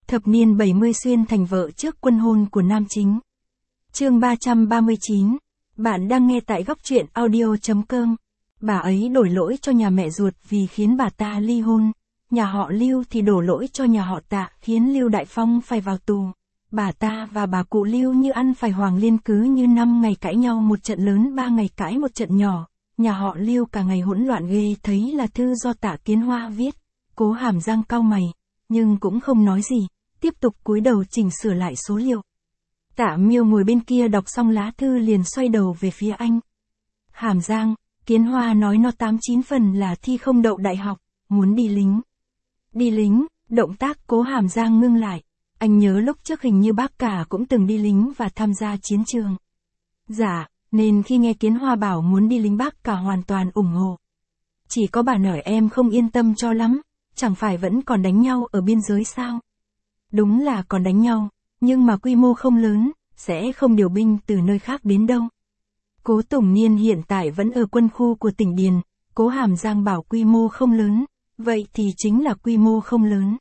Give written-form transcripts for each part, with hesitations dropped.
Thập niên 70 xuyên thành vợ trước quân hôn của nam chính. Chương 339. Bạn đang nghe tại góc truyện audio.com. Bà ấy đổ lỗi cho nhà mẹ ruột vì khiến bà ta ly hôn. Nhà họ Lưu thì đổ lỗi cho nhà họ Tạ khiến Lưu Đại Phong phải vào tù. Bà ta và bà cụ Lưu như ăn phải hoàng liên, cứ như 5 ngày cãi nhau một trận lớn, 3 ngày cãi một trận nhỏ. Nhà họ Lưu cả ngày hỗn loạn ghê. Thấy là thư do Tạ Kiến Hoa viết. Cố Hàm Giang cau mày, nhưng cũng không nói gì, tiếp tục cúi đầu chỉnh sửa lại số liệu. Tạ Miêu ngồi bên kia đọc xong lá thư liền xoay đầu về phía anh. Hàm Giang, Kiến Hoa nói nó 89 phần là thi không đậu đại học, muốn đi lính. Đi lính, động tác Cố Hàm Giang ngưng lại. Anh nhớ lúc trước hình như bác cả cũng từng đi lính và tham gia chiến trường. Dạ, nên khi nghe Kiến Hoa bảo muốn đi lính bác cả hoàn toàn ủng hộ. Chỉ có bà nội em không yên tâm cho lắm, chẳng phải vẫn còn đánh nhau ở biên giới sao? Đúng là còn đánh nhau, nhưng mà quy mô không lớn, sẽ không điều binh từ nơi khác đến đâu. Cố Tùng Niên hiện tại vẫn ở quân khu của tỉnh Điền, Cố Hàm Giang bảo quy mô không lớn, vậy thì chính là quy mô không lớn.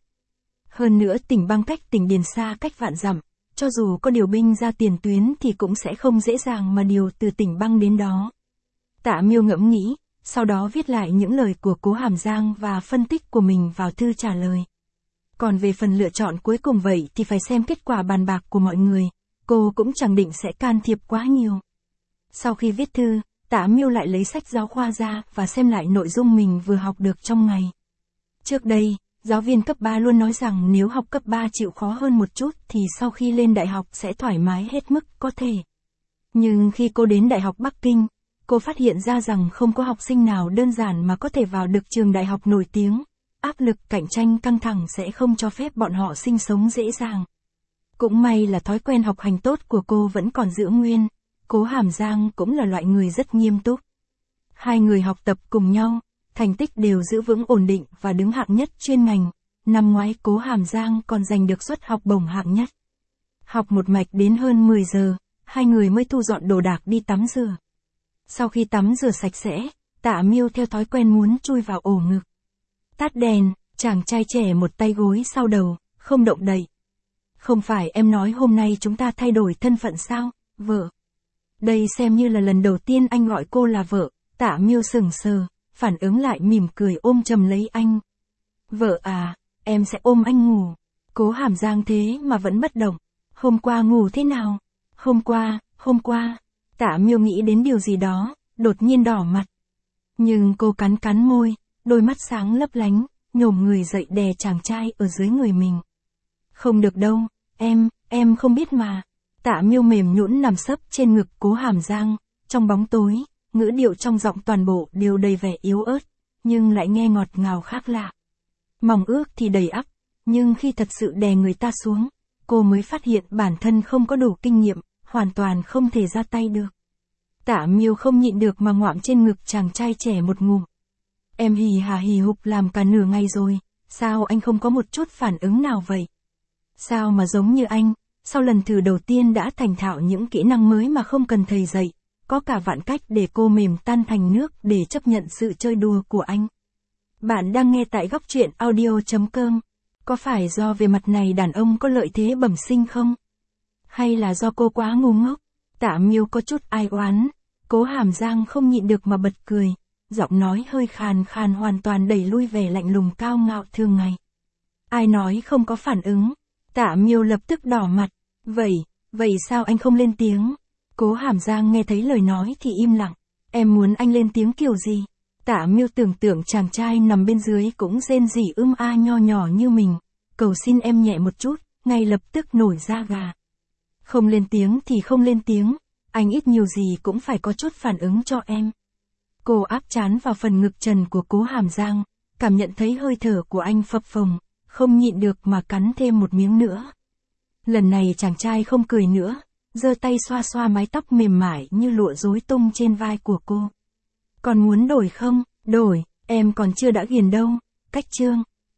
Hơn nữa tỉnh Bang cách tỉnh Điền xa cách vạn dặm, cho dù có điều binh ra tiền tuyến thì cũng sẽ không dễ dàng mà điều từ tỉnh Bang đến đó. Tạ Miêu ngẫm nghĩ, sau đó viết lại những lời của Cố Hàm Giang và phân tích của mình vào thư trả lời. Còn về phần lựa chọn cuối cùng vậy thì phải xem kết quả bàn bạc của mọi người, cô cũng chẳng định sẽ can thiệp quá nhiều. Sau khi viết thư, Tạ Miêu lại lấy sách giáo khoa ra và xem lại nội dung mình vừa học được trong ngày. Trước đây, giáo viên cấp 3 luôn nói rằng nếu học cấp 3 chịu khó hơn một chút thì sau khi lên đại học sẽ thoải mái hết mức có thể. Nhưng khi cô đến Đại học Bắc Kinh, cô phát hiện ra rằng không có học sinh nào đơn giản mà có thể vào được trường đại học nổi tiếng. Áp lực cạnh tranh căng thẳng sẽ không cho phép bọn họ sinh sống dễ dàng. Cũng may là thói quen học hành tốt của cô vẫn còn giữ nguyên. Cố Hàm Giang cũng là loại người rất nghiêm túc. Hai người học tập cùng nhau, thành tích đều giữ vững ổn định và đứng hạng nhất chuyên ngành. Năm ngoái Cố Hàm Giang còn giành được suất học bổng hạng nhất. Học một mạch đến hơn 10 giờ, hai người mới thu dọn đồ đạc đi tắm rửa. Sau khi tắm rửa sạch sẽ, Tạ Miêu theo thói quen muốn chui vào ổ ngực. Tắt đèn, chàng trai trẻ một tay gối sau đầu, không động đậy. Không phải em nói hôm nay chúng ta thay đổi thân phận sao, vợ? Đây xem như là lần đầu tiên anh gọi cô là vợ. Tạ Miêu sững sờ, phản ứng lại mỉm cười ôm chầm lấy anh. Vợ à, em sẽ ôm anh ngủ. Cố Hàm Giang thế mà vẫn bất động. Hôm qua ngủ thế nào? Hôm qua. Tạ Miêu nghĩ đến điều gì đó, đột nhiên đỏ mặt. Nhưng cô cắn môi, đôi mắt sáng lấp lánh, nhổm người dậy đè chàng trai ở dưới người mình. Không được đâu, em không biết mà. Tạ Miêu mềm nhũn nằm sấp trên ngực Cố Hàm Giang, trong bóng tối, ngữ điệu trong giọng toàn bộ đều đầy vẻ yếu ớt, nhưng lại nghe ngọt ngào khác lạ. Mong ước thì đầy ắp, nhưng khi thật sự đè người ta xuống, cô mới phát hiện bản thân không có đủ kinh nghiệm, hoàn toàn không thể ra tay được. Tạ Miêu không nhịn được mà ngoạm trên ngực chàng trai trẻ một ngụm. Em hì hà hì hục làm cả nửa ngày rồi, sao anh không có một chút phản ứng nào vậy? Sao mà giống như anh, sau lần thử đầu tiên đã thành thạo những kỹ năng mới mà không cần thầy dạy, có cả vạn cách để cô mềm tan thành nước để chấp nhận sự chơi đùa của anh. Bạn đang nghe tại góc truyện audio.com. Có phải do về mặt này đàn ông có lợi thế bẩm sinh không? Hay là do cô quá ngu ngốc? Tạ Miêu có chút ai oán. Cố Hàm Giang không nhịn được mà bật cười. Giọng nói hơi khàn khàn hoàn toàn đẩy lui vẻ lạnh lùng cao ngạo thường ngày. Ai nói không có phản ứng? Tạ Miêu lập tức đỏ mặt. Vậy sao anh không lên tiếng? Cố Hàm Giang nghe thấy lời nói thì im lặng. Em muốn anh lên tiếng kiểu gì? Tạ Miêu tưởng tượng chàng trai nằm bên dưới cũng rên rỉ a nho nhỏ như mình. Cầu xin em nhẹ một chút, ngay lập tức nổi da gà. Không lên tiếng thì không lên tiếng, anh ít nhiều gì cũng phải có chút phản ứng cho em. Cô áp trán vào phần ngực trần của Cố Hàm Giang, cảm nhận thấy hơi thở của anh phập phồng, không nhịn được mà cắn thêm một miếng nữa. Lần này chàng trai không cười nữa, giơ tay xoa xoa mái tóc mềm mại như lụa rối tung trên vai của cô. Còn muốn đổi không? Đổi, em còn chưa đã ghiền đâu. Cách chương.